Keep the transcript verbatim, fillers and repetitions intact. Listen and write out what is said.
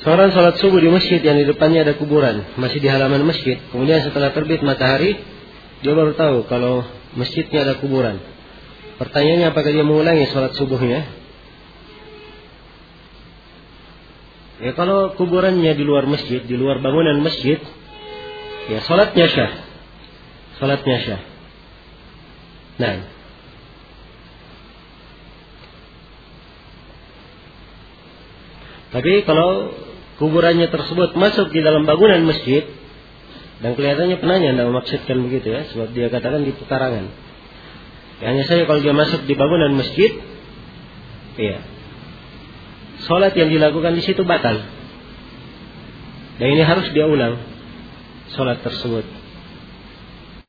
Seorang sholat subuh di masjid yang di depannya ada kuburan, masih di halaman masjid. Kemudian setelah terbit matahari, dia baru tahu kalau masjidnya ada kuburan. Pertanyaannya, apakah dia mengulangi sholat subuhnya? Ya, kalau kuburannya di luar masjid, di luar bangunan masjid, ya sholatnya syah. Sholatnya syah. Nah, tapi kalau kuburannya tersebut masuk di dalam bangunan masjid, dan kelihatannya penanya tidak memaksudkan begitu ya, sebab dia katakan di pekarangan. Ya, hanya saja kalau dia masuk di bangunan masjid, iya, sholat yang dilakukan di situ batal. Dan ini harus dia ulang sholat tersebut.